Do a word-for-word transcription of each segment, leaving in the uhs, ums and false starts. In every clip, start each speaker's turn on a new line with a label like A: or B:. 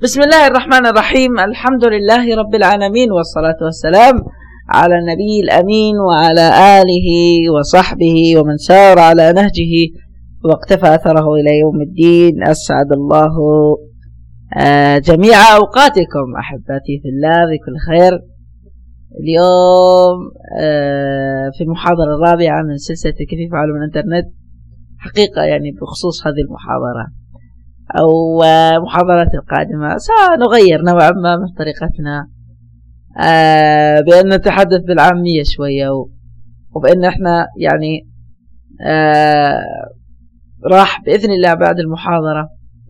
A: بسم الله الرحمن الرحيم. الحمد لله رب العالمين، والصلاة والسلام على النبي الأمين وعلى آله وصحبه ومن سار على نهجه واقتفى أثره إلى يوم الدين. أسعد الله جميع أوقاتكم أحبتي في الله بكل خير. اليوم في المحاضرة الرابعة من سلسلة كيف علوم الإنترنت. حقيقة يعني بخصوص هذه المحاضرة أو محاضرات القادمة سنغير نوعا ما من طريقتنا، بأن نتحدث بالعامية شوية، وبأن احنا يعني راح بإذن الله بعد المحاضرة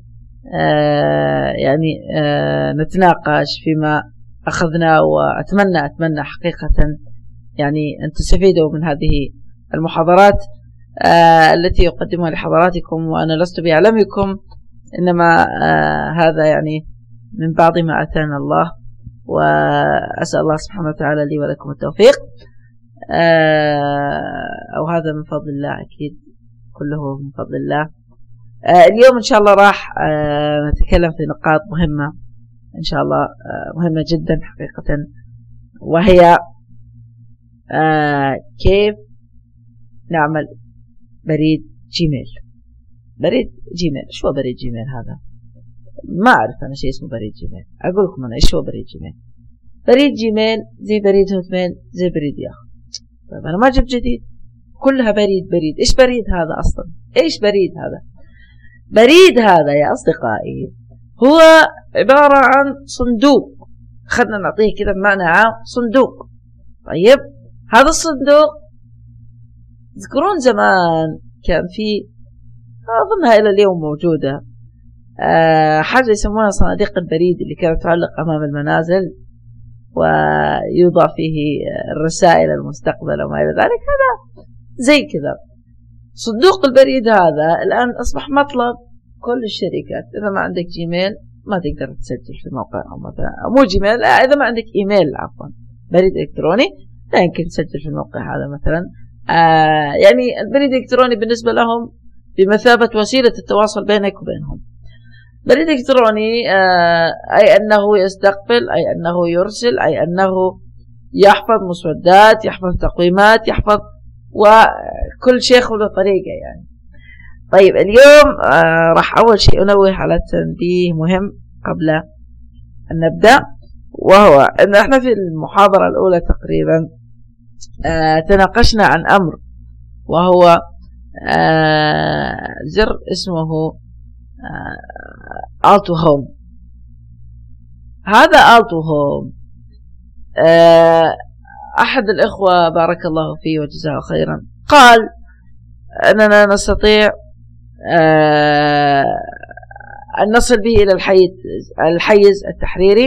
A: يعني نتناقش فيما أخذنا، وأتمنى أتمنى حقيقة يعني أن تستفيدوا من هذه المحاضرات التي يقدمها لحضراتكم، وأنا لست بأعلمكم، إنما آه هذا يعني من بعض ما أتانا الله، وأسأل الله سبحانه وتعالى لي ولكم التوفيق، آه أو هذا من فضل الله، أكيد كله من فضل الله. آه اليوم إن شاء الله راح آه نتكلم في نقاط مهمة إن شاء الله، آه مهمة جدا حقيقة، وهي آه كيف نعمل بريد جيميل. بريد جيميل، شو بريد جيميل هذا؟ ما أعرف أنا شيء اسمه بريد جيميل. أقول لكم أنا إيش هو بريد جيميل. بريد جيميل زي بريد هوت ميل زي بريد ياهو. طيب أنا ما جبت جديد، كلها بريد بريد. إيش بريد هذا أصلا؟ إيش بريد هذا؟ بريد هذا يا أصدقائي هو عبارة عن صندوق، خلنا نعطيه كذا بمعنى عام، صندوق. طيب هذا الصندوق تذكرون زمان كان في، أظنها إلى اليوم موجودة، أه حاجة يسمونها صناديق البريد، اللي كانت تعلق أمام المنازل ويوضع فيه الرسائل المستقبل وما إلى ذلك. هذا زي كذا صندوق البريد. هذا الآن أصبح مطلب كل الشركات. إذا ما عندك جيميل ما تقدر تسجل في الموقع، أو مثلا مو جيميل، إذا ما عندك إيميل عفوا بريد إلكتروني لا يمكن تسجل في الموقع هذا مثلا. أه يعني البريد الإلكتروني بالنسبة لهم بمثابة وسيلة التواصل بينك وبينهم. بريد إلكتروني آه أي أنه يستقبل، أي أنه يرسل، أي أنه يحفظ مسودات، يحفظ تقويمات، يحفظ وكل شيء له طريقة يعني. طيب اليوم آه راح أول شيء أنوه على تنبيه مهم قبل أن نبدأ، وهو أن احنا في المحاضرة الأولى تقريبا آه تناقشنا عن أمر، وهو آه زر اسمه آه آلتو هوم. هذا آلتو هوم آه أحد الإخوة بارك الله فيه وجزاه خيرا قال أننا نستطيع آه أن نصل به إلى الحيز, الحيز التحريري،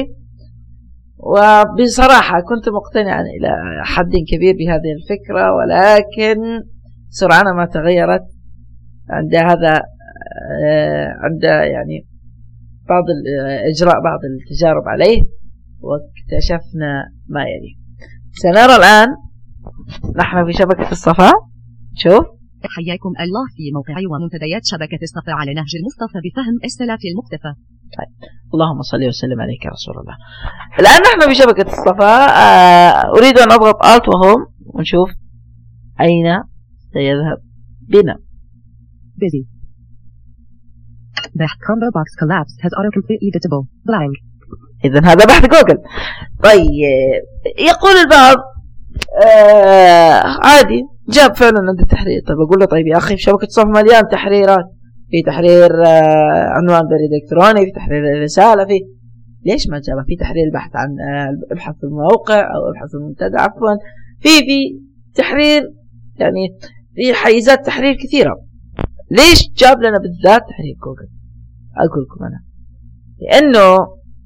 A: وبصراحة كنت مقتنعا إلى حد كبير بهذه الفكرة، ولكن سرعان ما تغيرت عند هذا عند يعني بعض إجراء بعض التجارب عليه، واكتشفنا ما يلي. سنرى الآن نحن في شبكة الصفا. شوف،
B: حياكم الله في موقع ومنتديات شبكة الصفا على نهج المصطفى بفهم السلف المقتفى.
A: طيب. اللهم صل وسلم عليك يا رسول الله. الآن نحن في شبكة الصفا. أريد أن أضغط آلت وهوم ونشوف أين سيذهب بنا.
B: busy. بحث combo box collapsed has auto complete editable blank.
A: إذن هذا بحث جوجل. طيب يقول البعض آه عادي جاب فعلا عند التحرير. طيب أقول له طيب يا أخي في شبكة صف مليان تحريرات، في تحرير آه عنوان بريد إلكتروني، في تحرير الرسالة، في ليش ما جابه في تحرير البحث عن آه ابحث في الموقع أو ابحث في المنتدى عفوا، في في تحرير يعني في حيزات تحرير كثيرة. ليش جاب لنا بالذات تحرير جوجل؟ أقول لكم أنا لأنه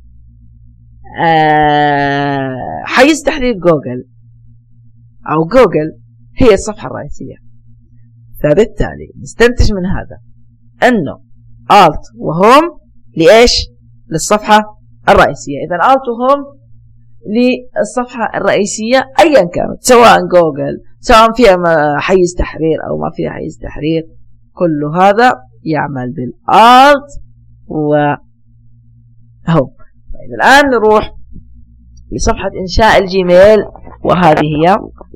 A: آه حيز تحرير جوجل أو جوجل هي الصفحة الرئيسية، فبالتالي نستنتج من هذا أنه آلت وهوم لإيش؟ للصفحة الرئيسية. إذن آلت وهوم للصفحة الرئيسية أيا كانت، سواء جوجل سواء فيها حيز تحرير أو ما فيها حيز تحرير، كل هذا يعمل بالآلت أهو. طيب الآن نروح لصفحة إنشاء الجيميل، وهذه هي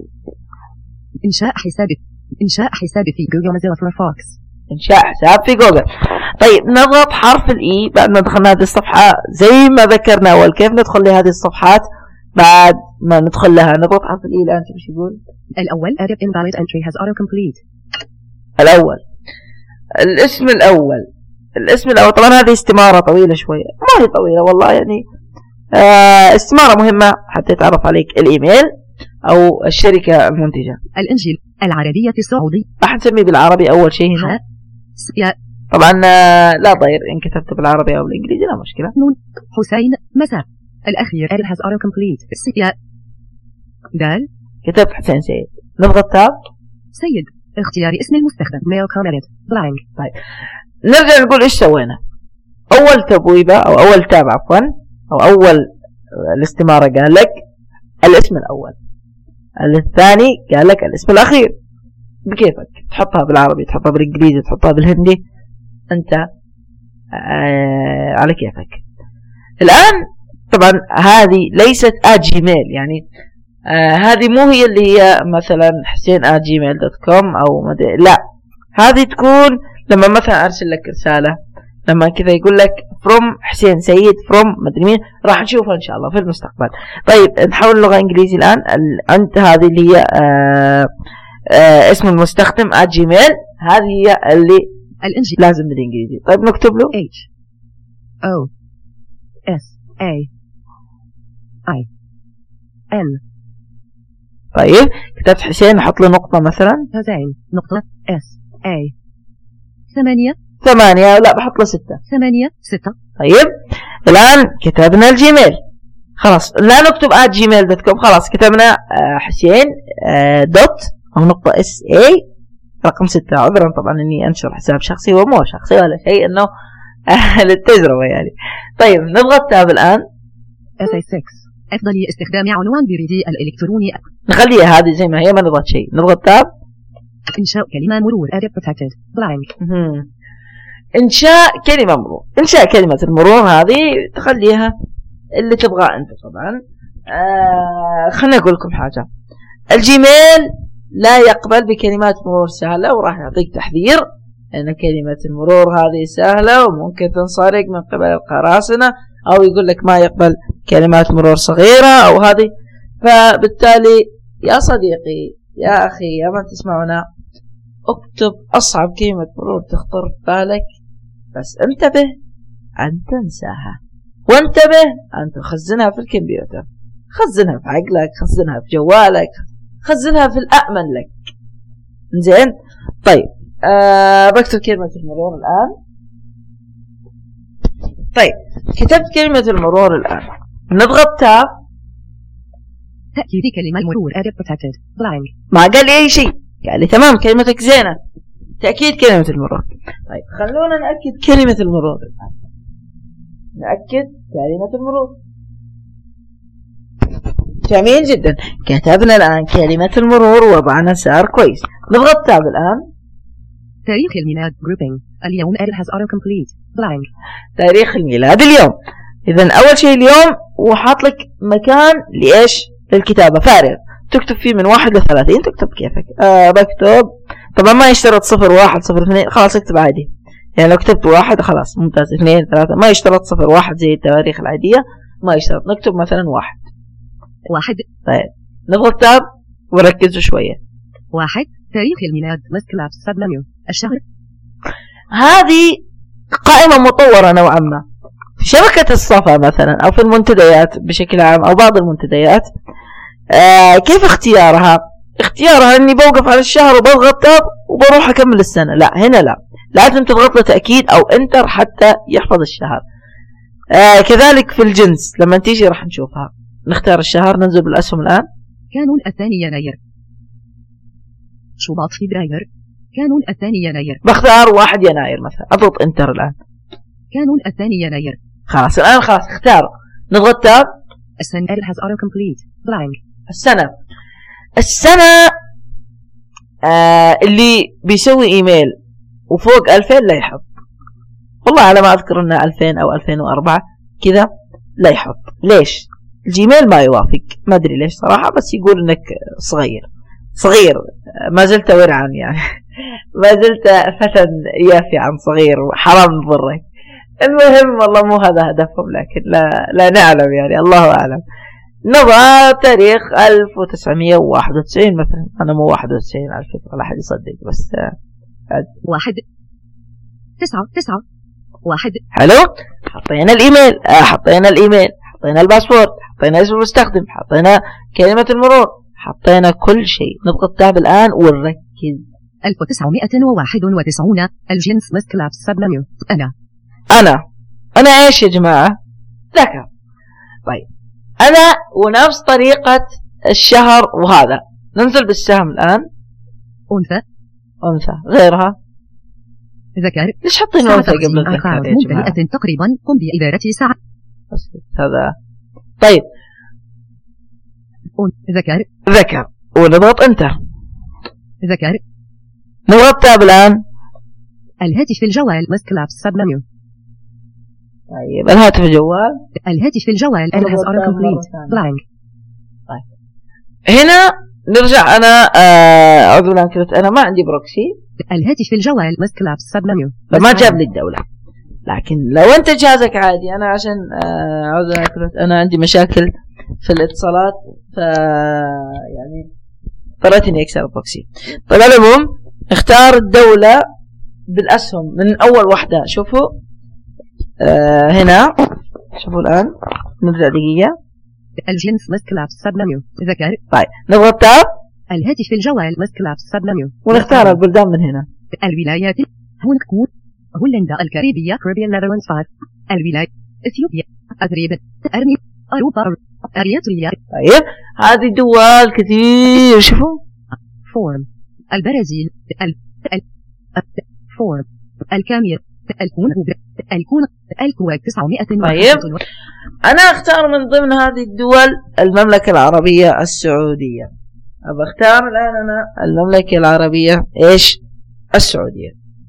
B: إنشاء حساب إنشاء حساب في جوجل موزيلا فايرفوكس.
A: إنشاء حساب في جوجل. طيب نضغط حرف الإي بعد ما دخلنا هذه الصفحة زي ما ذكرنا أول. كيف ندخل لهذه الصفحات بعد ما ندخل لها؟ نضغط حرف الإي. الآن شوف ايش يقول.
B: الأول edit invalid entry has auto complete.
A: الأول الاسم الأول الاسم الأول طبعا هذه استمارة طويلة شوية، ما هي طويلة والله يعني آه استمارة مهمة حتى يتعرف عليك الإيميل أو الشركة المنتجة.
B: الإنجيل العربية السعودي
A: راح نسميه بالعربي أول شيء هنا. طبعا لا ضير إن كتبت بالعربي أو بالإنجليزي لا مشكلة.
B: نون حسين مساء. الأخير edit has auto complete. سيا دال
A: كتبت حسين سيد. نضغط تاب.
B: سيد اختيار اسم المستخدم mail comment blank.
A: طيب نرجع نقول إيش سوينا. أول تبويبة أو أول تاب عفوا أو أول الاستمارة قال لك الاسم الأول، الثاني قال لك الاسم الأخير. بكيفك تحطها بالعربي تحطها بالإنجليزي تحطها بالهندي، أنت آه على كيفك. الآن طبعا هذه ليست @جيميل يعني آه هذه مو هي اللي هي مثلا حسين آت جيميل دوت كوم أو مدري، لا هذه تكون لما مثلا أرسل لك رسالة لما كذا يقول لك from حسين سيد from مدري مين، راح نشوفها إن شاء الله في المستقبل. طيب نحول اللغة إنجليزي الآن. أنت هذه اللي هي آه آه اسم المستخدم @جيميل، هذه هي اللي
B: الإنجيل
A: لازم بالإنجليزي. طيب نكتب له
B: H O S A I N.
A: طيب كتبت حسين نحط له نقطة مثلا
B: حسين نقطة S A ثمانية
A: ثمانية لا بحط له ستة
B: ثمانية ستة.
A: طيب الآن كتبنا الجيميل خلاص، لا نكتب آت جيميل دوت كوم، خلاص كتبنا حسين دوت أو نقطة اس اي رقم ستة. عذرا طبعا إني أنشر حساب شخصي ومو شخصي ولا شيء، إنه للتجربة يعني. طيب نضغط تاب الآن.
B: إس إيه ستة أفضل استخدام عنوان بريدي الإلكتروني.
A: نخليها هذه زي ما هي ما نضغط شيء. نضغط تاب.
B: إنشاء كلمة مرور edit protected blank.
A: إنشاء كلمة مرور. إنشاء كلمة المرور هذه تخليها اللي تبغاه أنت طبعا. آه خلنا أقول لكم حاجة. الجيميل لا يقبل بكلمات مرور سهلة، وراح يعطيك تحذير أن كلمة المرور هذه سهلة وممكن تنسرق من قبل القراصنة، أو يقول لك ما يقبل كلمات مرور صغيرة أو هذه. فبالتالي يا صديقي يا أخي يا من تسمعنا، اكتب أصعب كلمة مرور تخطر في بالك، بس انتبه أن تنساها، وانتبه أن تخزنها في الكمبيوتر، خزنها في عقلك، خزنها في جوالك، خزنها في الأأمن لك. زين طيب أه بكتب كلمة المرور الآن. طيب كتبت كلمة المرور الآن، نضغط تاب.
B: تأكيد كلمة المرور edit protected blank.
A: ما قال لي أي شيء، قال لي تمام كلمتك زينة، تأكيد كلمة المرور. طيب خلونا نأكد كلمة المرور الآن. نأكد كلمة المرور. جميل جدا، كتبنا الآن كلمة المرور ووضعنا سعر كويس. نضغط تاب الآن.
B: تاريخ الميلاد grouping اليوم edit has auto complete blank.
A: تاريخ الميلاد اليوم. إذن أول شيء اليوم وحاط لك مكان لإيش؟ للكتابة فارغ تكتب فيه من واحد لثلاثين، تكتب كيفك. أه بكتب طبعا ما يشترط صفر واحد صفر اثنين، خلاص اكتب عادي يعني. لو كتبت واحد خلاص ممتاز، اثنين ثلاثة، ما يشترط صفر واحد زي التواريخ العادية، ما يشترط. نكتب مثلا واحد
B: واحد.
A: طيب نضغط تاب وركزوا شوية.
B: واحد تاريخ الميلاد list collapse sub menu الشهر.
A: هذه قائمة مطورة نوعا ما في شبكة الصفا مثلا أو في المنتديات بشكل عام أو بعض المنتديات. آه كيف اختيارها؟ اختيارها اني بوقف على الشهر وبضغط تاب وبروح اكمل السنة. لا هنا لا، لازم تضغط له تأكيد او انتر حتى يحفظ الشهر. آه كذلك في الجنس لما تيجي راح نشوفها. نختار الشهر، ننزل بالاسهم الان.
B: كانون الثاني يناير، شباط فبراير، كانون الثاني يناير.
A: بختار واحد يناير مثلا، اضغط انتر الان.
B: كانون الثاني يناير.
A: خلاص الان خلاص اختاره. نضغط تاب.
B: السنة edit has auto complete blank.
A: السنة السنة آه اللي بيسوي ايميل وفوق ألفين لا يحط، والله على ما اذكر انه ألفين او ألفين وأربعة. كذا لا يحط. ليش؟ الجيميل ما يوافق، ما أدري ليش صراحة، بس يقول إنك صغير صغير ما زلت ورعا يعني ما زلت فتى يافي عن صغير وحرام نضرك. المهم والله مو هذا هدفهم، لكن لا, لا نعلم يعني، الله أعلم. نضع تاريخ ألف وتسعمية وواحد وتسعين مثلا، أنا مو واحد وتسعين على فكرة، لا أحد يصدق، بس
B: واحد تسعة تسعة واحد.
A: حلو. حطينا الإيميل، حطينا الإيميل، حطينا الباسورد، حطينا اسم المستخدم، حطينا كلمة المرور، حطينا كل شيء. نضغط تاب الآن ونركز.
B: ألف وتسعمائة وواحد وتسعون الجنس مسكلاب سب منيو. أنا
A: أنا أنا إيش يا جماعة؟ ذكر. طيب أنا ونفس طريقة الشهر وهذا. ننزل بالسهم الآن.
B: أنثى
A: أنثى. غيرها
B: ذكر.
A: ليش حاطين أنثى قبل الذكر يا جماعة؟
B: ممتلئة تقريبا. قم بإدارة ساعة.
A: هذا طيب.
B: ذكر
A: ذكر ونضغط انتر.
B: ذكر.
A: نضغط تاب الآن.
B: الهاتف الجوال مسكلاب سب منيو.
A: طيب الهاتف الجوال.
B: الهاتف الجوال has autocomplete blank.
A: طيب هنا نرجع. أنا أعوذ بالله من كلمة أنا ما عندي بروكسي.
B: الهاتف الجوال مسكلاب سب منيو.
A: فما جاب لي الدولة. لكن لو أنت جهازك عادي، أنا عشان أعوذ بالله من كلمة أنا عندي مشاكل في الاتصالات، ف يعني اضطريت إني أكسر البروكسي. طيب المهم اختار الدولة بالأسهم من أول واحدة. شوفوا آه هنا، شوفوا الآن نرجع دقيقة.
B: الجنس مسكلاب سب منيو. ذكر.
A: طيب نضغط تاب.
B: الهاتف الجوال مسكلاب سب منيو.
A: ونختار البلدان من هنا.
B: الولايات هونغ كونغ، هولندا الكاريبية كاريبيان نيذرلاندز فايف. الولايات إثيوبيا، أثريبيا، أرمينيا، أوروبا، أريتريا.
A: طيب هذه دول كثير. شوفوا
B: فورم البرازيل، ال ال فورم الكاميرا، الكونغو، الكون الكويت تسعمائة.
A: طيب أنا أختار من ضمن هذه الدول المملكة العربية السعودية. أبى أختار الآن أنا المملكة العربية إيش السعودية.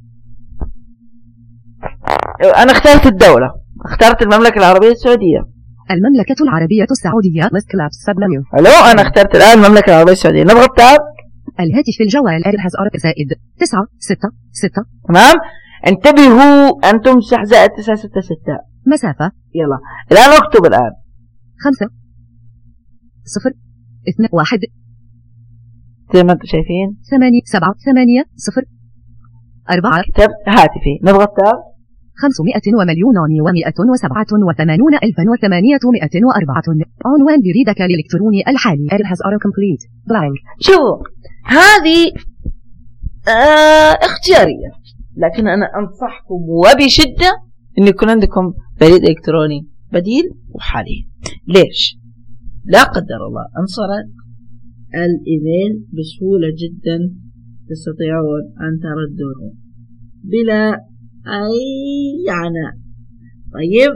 A: أنا اخترت الدولة، اخترت المملكة العربية السعودية.
B: المملكة العربية السعودية مسكلاب سب منيو.
A: حلو. أنا اخترت الآن المملكة العربية السعودية. نضغط تاب.
B: الهاتف الجوال has أربعة زائد تسعة ستة ستة.
A: تمام. انتبهوا أن تمسح زائد تسعة ستة ستة.
B: مسافة.
A: يلا الآن اكتب الآن.
B: خمسة صفر اثنين واحد
A: زي ما انتم شايفين.
B: ثمانية سبعة ثمانية صفر أربعة.
A: كتبت هاتفي. نضغط تاب.
B: خمسمائة ومليون ومائة وسبعة وثمانون ألفا وثمانمائة وأربعة. عنوان بريدك الإلكتروني الحالي has autocomplete blank.
A: شوفوا هذه آه اختيارية، لكن أنا أنصحكم وبشدة أن يكون عندكم بريد إلكتروني بديل وحالي. ليش؟ لا قدر الله انسرق الإيميل بسهولة جدا تستطيعون أن تردوه بلا أي عناء. طيب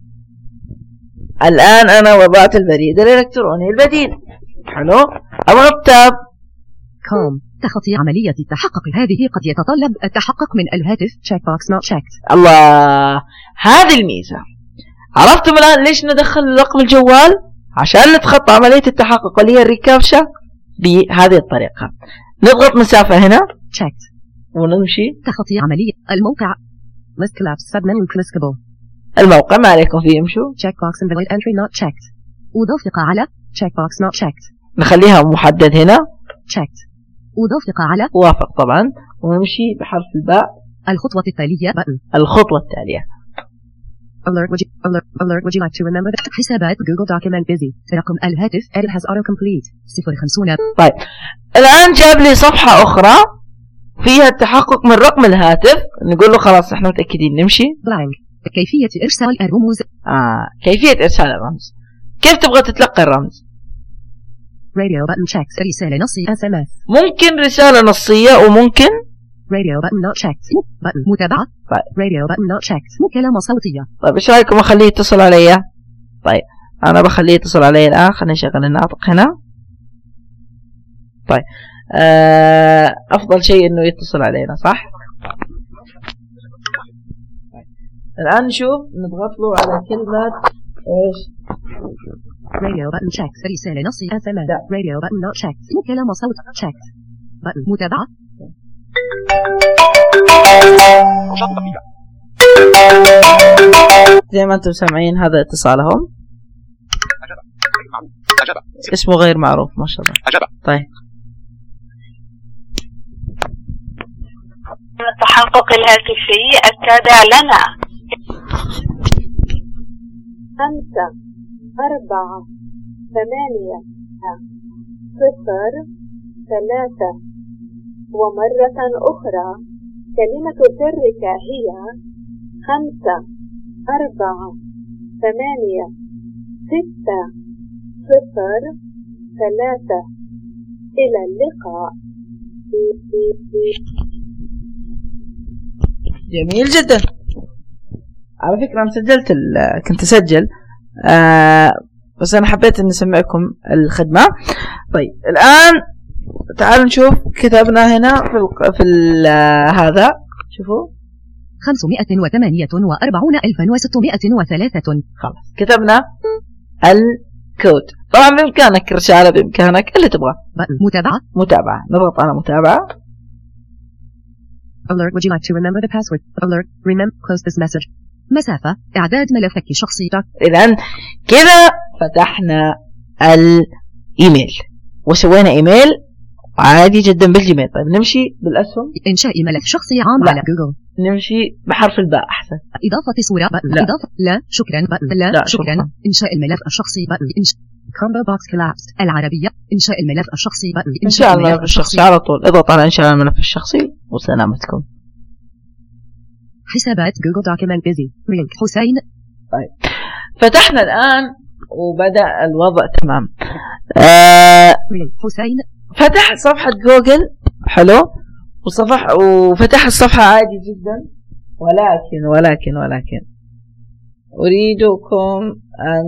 A: الآن أنا وضعت البريد الإلكتروني البديل. حلو. أضغط تاب.
B: كوم تخطي عملية التحقق. هذه قد يتطلب التحقق من الهاتف check box not checked.
A: الله، هذه الميزة. عرفتم الآن ليش ندخل رقم الجوال؟ عشان نتخطى عملية التحقق اللي هي الريكابشا بهذه الطريقة. نضغط مسافة هنا
B: checked
A: ونمشي.
B: تخطي عملية الموقع مسكلاب سب منيو كليسكابل.
A: الموقع ما عليكم فيه. يمشوا
B: check box invalid entry not checked. أضافق على check box not checked.
A: نخليها محدد هنا
B: checked. أضافق على
A: وافق طبعا، ونمشي بحرف الباء.
B: الخطوة التالية button.
A: الخطوة التالية
B: alert would you, alert, alert would you like to remember that حسابات جوجل document busy. رقم الهاتف edit has autocomplete صفر خمسون.
A: طيب الآن جاب لي صفحة أخرى فيها التحقق من رقم الهاتف. نقول له خلاص احنا متأكدين. نمشي
B: blank. كيفية إرسال الرموز.
A: آه كيفية إرسال الرمز. كيف تبغى تتلقى الرمز؟
B: radio button checked. رسالة نصية إس إم إس.
A: ممكن رسالة نصية وممكن
B: radio button not checked. button متابعة.
A: طيب.
B: radio button not checked. مكالمة صوتية.
A: طيب ايش رايكم اخليه يتصل علي؟ طيب انا بخليه يتصل علي الان. خلينا نشغل الناطق هنا. طيب آه افضل شيء انه يتصل علينا، صح؟ الآن نشوف نضغط له على كلمة إيش؟
B: radio button checked. رسالة نصية اس ام اس. radio button not checked. مكالمة صوت checked. button متابعة.
A: زي ما انتم سامعين هذا اتصالهم. اسمه غير معروف ما شاء الله. طيب
C: التحقق الهاتفي التابع لنا خمسة أربعة ثمانية صفر ثلاثة. ومرة أخرى كلمة سرك هي خمسة أربعة ثمانية ستة صفر ثلاثة. إلى اللقاء.
A: جميل جدا. على فكرة أنا سجلت كنت أسجل آه بس أنا حبيت أن أسمعكم الخدمة. طيب الآن تعالوا نشوف كتبنا هنا في ال في ال هذا شوفوا
B: خمسمائة وثمانية وأربعون ألفا وستمائة وثلاثة.
A: خلاص كتبنا الكود. طبعا بإمكانك رسالة بإمكانك اللي تبغاه.
B: متابعة
A: متابعة نضغط على متابعة.
B: Alert, would you like to remember the password? Alert, remember, close this message. مسافة إعداد ملفك الشخصي.
A: إذن كذا فتحنا الإيميل وسوينا إيميل عادي جدا بالجيميل. طيب نمشي بالأسهم.
B: إنشاء ملف شخصي عام لا. على جوجل.
A: نمشي بحرف الباء أحسن.
B: إضافة صورة بقى.
A: لا.
B: إضافة لا شكرا بقى. لا, لا شكرا. شكرا إنشاء الملف الشخصي بقى. إنشاء combo box collapsed. العربية إنشاء الملف الشخصي بقى.
A: إنشاء الملف الشخصي على طول اضغط على إنشاء الملف الشخصي وسلامتكم.
B: حسابات جوجل دوكيمنت بيزي لينك حسين.
A: طيب فتحنا الآن وبدأ الوضع تمام. آه
B: حسين
A: فتح صفحة جوجل حلو وصفح وفتح الصفحة عادي جدا. ولكن ولكن ولكن أريدكم أن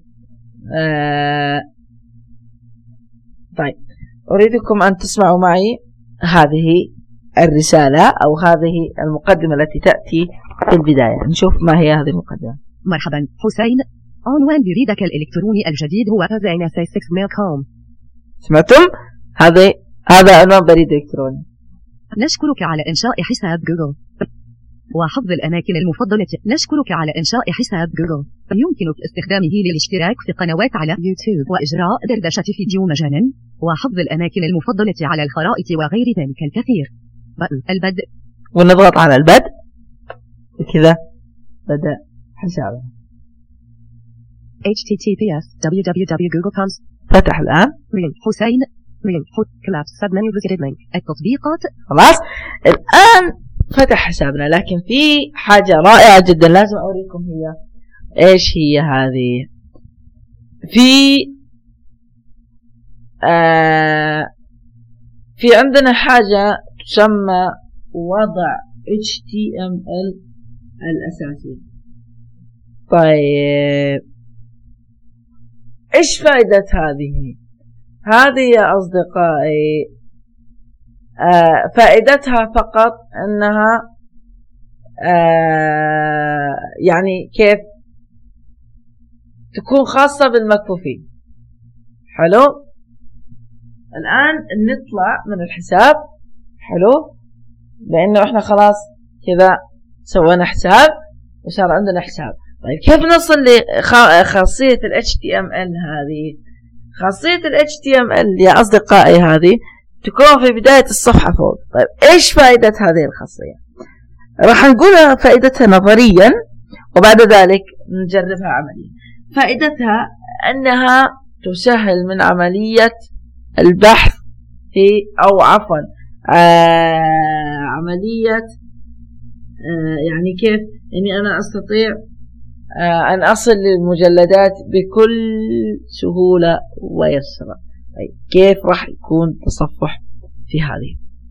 A: آه طيب أريدكم أن تسمعوا معي هذه الرسالة أو هذه المقدمة التي تأتي في البداية. نشوف ما هي هذه المقدمة.
B: مرحبا حسين. عنوان بريدك الإلكتروني الجديد هو إن إس إيه سكس ميل دوت كوم.
A: سمعتم؟ هذا هذا عنوان بريد إلكتروني.
B: نشكرك على إنشاء حساب جوجل وحفظ الأماكن المفضلة. نشكرك على إنشاء حساب جوجل. يمكنك استخدامه للاشتراك في قنوات على يوتيوب وإجراء دردشة فيديو مجانا وحفظ الأماكن المفضلة على الخرائط وغير ذلك الكثير. البدء
A: ونضغط على البدء كذا بدأ حسابه.
B: إتش تي تي بي إس دبليو دبليو دبليو دوت جوجل دوت كوم.
A: فتح الآن.
B: حسين كلابس سبمنيو فيزيتد لينك التطبيقات.
A: خلاص الآن فتح حسابنا. لكن في حاجة رائعة جدا لازم أوريكم هي إيش هي هذه. في آه في عندنا حاجة تسمى وضع إتش تي إم إل الأساسي. طيب إيش فائدة هذه؟ هذه يا أصدقائي آه فائدتها فقط أنها آه يعني كيف تكون خاصة بالمكفوفين. حلو. الآن نطلع من الحساب. حلو لأنه إحنا خلاص كذا سوينا حساب وصار عندنا حساب. طيب كيف نصل لخاصية ال إتش تي إم إل هذه؟ خاصية ال إتش تي إم إل يا أصدقائي هذه تكون في بداية الصفحة فوق. طيب إيش فائدة هذه الخاصية؟ راح نقول فائدتها نظريا وبعد ذلك نجربها عمليا. فائدتها أنها تسهل من عملية البحث في أو عفوا آه عملية آه يعني كيف يعني أنا أستطيع آه أن أصل للمجلدات بكل سهولة ويسرة. طيب كيف راح يكون تصفح في هذه؟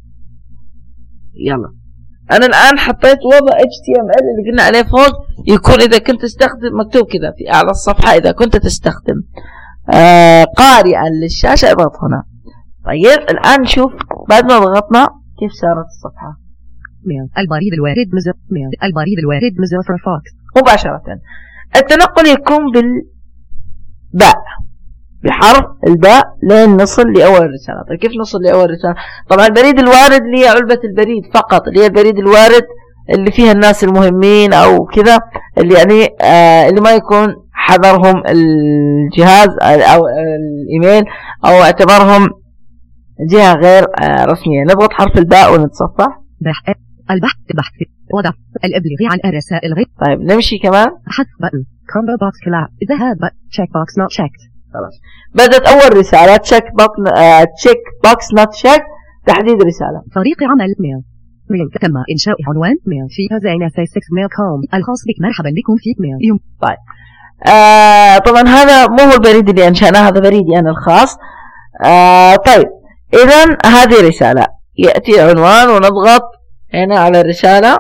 A: يلا أنا الآن حطيت وضع إتش تي إم إل اللي قلنا عليه فوق يكون إذا كنت تستخدم مكتوب كذا في أعلى الصفحة. إذا كنت تستخدم آه قارئا للشاشة اضغط هنا. طيب الآن نشوف بعد ما ضغطنا كيف صارت الصفحة.
B: ميل البريد الوارد مزر ميل البريد الوارد مزر فايرفوكس
A: مباشرة. التنقل يكون بالباء، بحرف الباء لين نصل لأول رسالة. طيب كيف نصل لأول رسالة؟ طبعا البريد الوارد اللي هي علبة البريد فقط، اللي هي البريد الوارد اللي فيها الناس المهمين أو كذا، اللي يعني آه اللي ما يكون حضرهم الجهاز أو الإيميل أو اعتبرهم جهة غير آه رسمية. نضغط حرف الباء ونتصفح.
B: بحث البحث بحث وضع الإبلاغ عن الرسائل غير.
A: طيب نمشي كمان.
B: حذف بutton combo box كلا ذهاب check box not checked.
A: خلاص بدأت أول رسالة check box uh, check box not checked، تحديد رسالة.
B: طريق عمل ميل ميل تم إنشاء عنوان ميل في هذا إن إس ستة ميل كوم الخاص بك مرحبا بكم في ميل يوم.
A: طيب آه طبعا هذا مو هو البريد اللي أنشأناه، هذا بريدي أنا الخاص. آه طيب إذن هذه رسالة، يأتي عنوان ونضغط هنا على الرسالة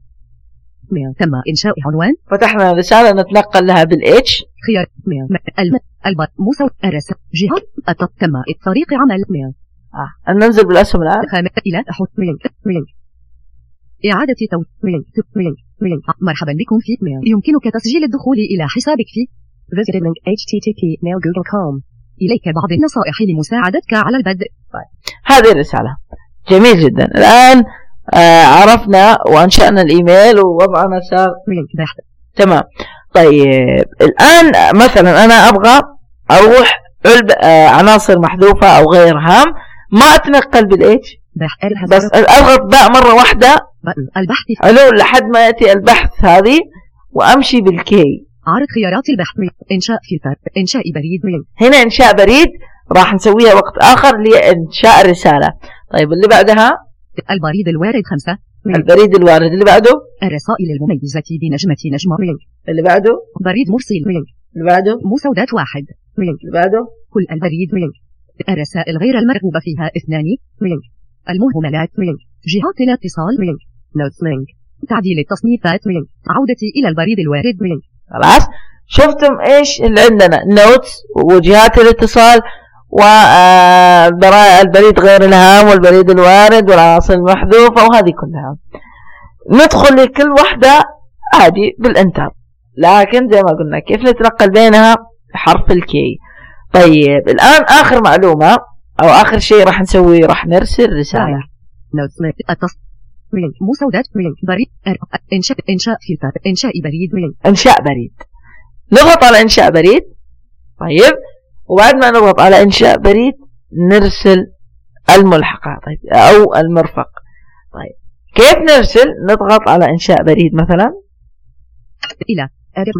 B: ميل تم إنشاء عنوان.
A: فتحنا الرسالة نتنقل لها بالإتش
B: خيار ميل الم البط موسى الرسالة جهة التط تم طريق عمل ميل.
A: آه ننزل بالأسهم الآن.
B: خامة إلى أحط ميل ميل إعادة تو ميل ميل ميل مرحبا بكم في ميل. يمكنك تسجيل الدخول إلى حسابك في visit link إتش تي تي بي ميل جوجل دوت كوم. إليك بعض النصائح لمساعدتك على البدء.
A: طيب هذه الرسالة جميل جدا. الآن آه عرفنا وأنشأنا الإيميل ووضعنا صار
B: بحث
A: تمام. طيب الآن مثلا أنا أبغى أروح علب آه عناصر محذوفة أو غير هام، ما أتنقل بالإيش بس أضغط باء مرة واحدة
B: البحث
A: حلو لحد ما يأتي البحث هذه وأمشي بالكي.
B: عرض خيارات البحث إنشاء فلتر إنشاء بريد ميل.
A: هنا إنشاء بريد راح نسويها وقت آخر لإنشاء الرسالة. طيب اللي بعدها
B: البريد الوارد خمسة
A: ميل. البريد الوارد اللي بعده
B: الرسائل المميزة بنجمة نجمة ميل.
A: اللي بعده
B: بريد مرسل ميل.
A: اللي بعده
B: مسودات واحد ميل.
A: اللي بعده
B: كل البريد ميل. الرسائل غير المرغوب فيها اثنان ميل. المهملات ميل. جهات الاتصال ميل. نوتس لينك. تعديل التصنيفات ميل. عودتي إلى البريد الوارد ميل.
A: خلاص شفتم ايش اللي عندنا؟ نوتس وجهات الاتصال والبريد غير الهام والبريد الوارد والعناصر المحذوفة وهذه كلها. ندخل لكل واحدة عادي بالانتر، لكن زي ما قلنا كيف نتنقل بينها بحرف الكي. طيب الآن آخر معلومة أو آخر شيء راح نسويه، راح نرسل رسالة.
B: نوتس ميل مسودات ميل بريد إنشاء إنشاء فلتر إنشاء بريد ميل.
A: إنشاء بريد، نضغط على إنشاء بريد. طيب وبعد ما نضغط على إنشاء بريد نرسل الملحقة طيب أو المرفق. طيب كيف نرسل؟ نضغط على إنشاء بريد مثلا
B: إلى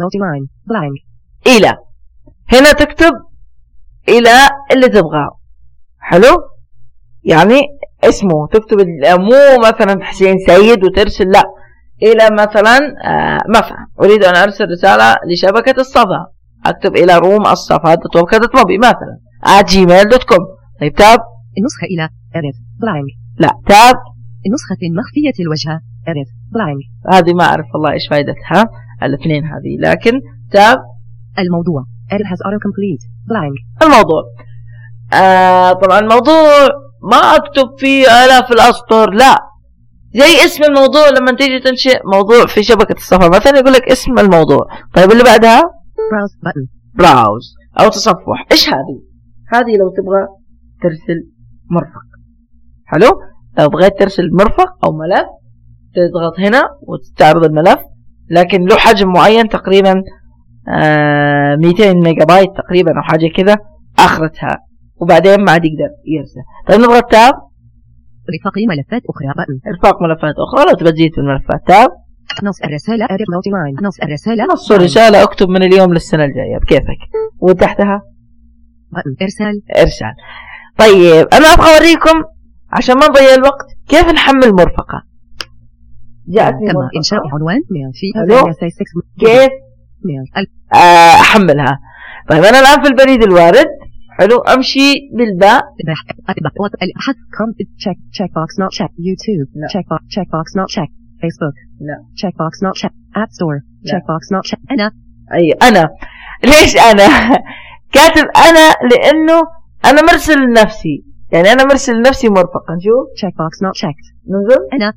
A: إلى هنا تكتب إلى اللي تبغاه. حلو يعني اسمه تكتب مو مثلا حسين سيد وترسل، لا إلى مثلا آه مثلا أريد أن أرسل رسالة لشبكة الصفا، أكتب إلى روم الصفا دوت ويب دوت موبي مثلا at جيميل دوت كوم. طيب تاب
B: النسخة إلى أريد بلانك.
A: لا تاب
B: النسخة مخفية الوجه أريد بلانك.
A: هذه ما أعرف والله إيش فائدتها الاثنين هذه، لكن تاب
B: الموضوع edit has auto complete blank.
A: الموضوع آه طبعا الموضوع ما أكتب فيه آلاف الأسطر، لا زي اسم الموضوع لما تيجي تنشئ موضوع في شبكة الصفا مثلا يقول لك اسم الموضوع. طيب اللي بعدها
B: براوز button
A: براوز أو تصفح. إيش هذه؟ هذه لو تبغى ترسل مرفق. حلو لو بغيت ترسل مرفق أو ملف تضغط هنا وتستعرض الملف، لكن له حجم معين تقريبا آه مئتين ميجا بايت تقريبا أو حاجة كذا آخرتها، وبعدين ما عاد يقدر يرسل. طيب نضغط تاب
B: رفاق ملفات أخرى button.
A: ارفاق ملفات أخرى لو تبغى تزيد في الملفات تاب.
B: نص الرسالة أريد نوتي لاين. نص الرسالة
A: نص الرسالة اكتب من اليوم للسنة الجاية بكيفك، وتحتها
B: button. إرسال
A: إرسال. طيب أنا أبغى أوريكم عشان ما نضيع الوقت كيف نحمل مرفقة.
B: جاءتني تم إنشاء عنوان ميل في
A: كيف
B: ميل
A: أحملها. طيب أنا الآن في البريد الوارد. حلو أمشي بالباء
B: حذف كم check check box not check YouTube check box check box not check Facebook
A: لا
B: check box not check App Store check box not check. أنا
A: أي أنا ليش أنا كاتب أنا لأنه أنا مرسل لنفسي، يعني أنا مرسل لنفسي مرفقا. نشوف
B: check box not checked.
A: ننزل
B: أنا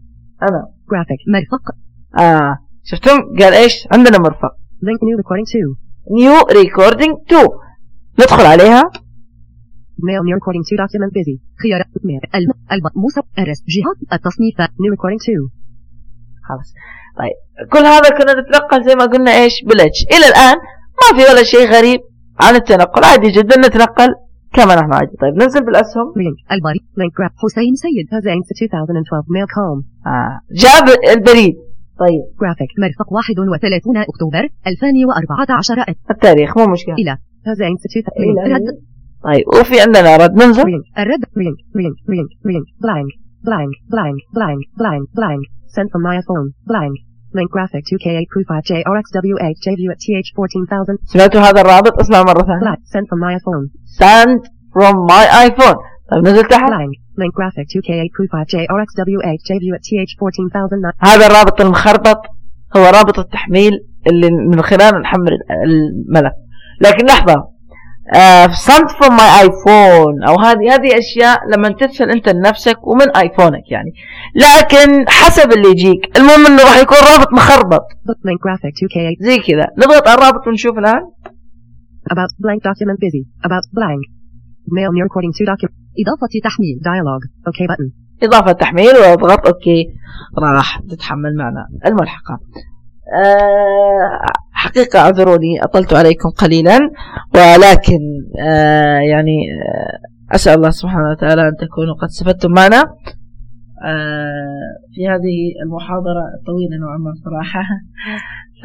A: أنا
B: graphic مرفق.
A: آه شفتم قال إيش عندنا مرفق.
B: link new recording two.
A: new recording two. ندخل عليها.
B: mail new recording two document busy. خيار mail الب الب موسى أرس جهات التصنيف new recording two.
A: خلاص. طيب كل هذا كنا نتنقل زي ما قلنا إيش بالإتش. إلى الآن ما في ولا شيء غريب عن التنقل، عادي جدا نتنقل كما نحن عادي. طيب ننزل بالأسهم.
B: link البريد link graph حسين سيد هذا two thousand twelve mail com.
A: آه جاب البريد. طيب
B: graphic مرفق واحد وثلاثون أكتوبر ألفين وأربعة عشر.
A: التاريخ مو مشكلة.
B: إلى هذا two رد.
A: طيب وفي عندنا رد ننزل.
B: الرد link link link link blank blank blank blank blank blank sent from my phone blank link graphic two K eight Q five J R X W eight J V at T H fourteen thousand.
A: سمعتوا هذا الرابط؟ اسمع مرة ثانية.
B: sent from my phone.
A: sent from my iPhone. طيب نزل تحت.
B: blank link graphic two K eight Q five J R X W eight J V at T H fourteen thousand.
A: هذا الرابط المخربط هو رابط التحميل اللي من خلاله نحمل الملف. لكن لحظة Uh, sent from my iPhone أو هذه هذه أشياء لما ترسل أنت لنفسك ومن آيفونك يعني، لكن حسب اللي يجيك. المهم إنه راح يكون رابط مخربط زي كذا. نضغط على الرابط ونشوف الآن.
B: about blank document busy about blank mail new recording two document إضافة تحميل dialogue OK button.
A: إضافة تحميل واضغط أوكي راح تتحمل معنا الملحقة. أه حقيقة اعذروني أطلت عليكم قليلا، ولكن أه يعني أه أسأل الله سبحانه وتعالى أن تكونوا قد استفدتم معنا أه في هذه المحاضرة الطويلة نوعا ما صراحة. ف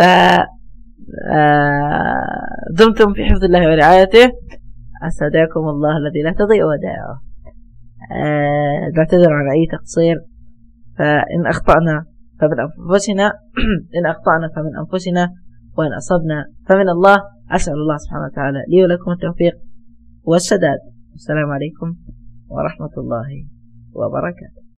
A: أه دمتم في حفظ الله ورعايته. أستودعكم الله الذي لا تضيع ودائعه. أه نعتذر عن أي تقصير، فإن أخطأنا فمن أنفسنا إن أخطأنا فمن أنفسنا وإن أصبنا فمن الله. أسأل الله سبحانه وتعالى لي ولكم التوفيق والسداد. السلام عليكم ورحمة الله وبركاته.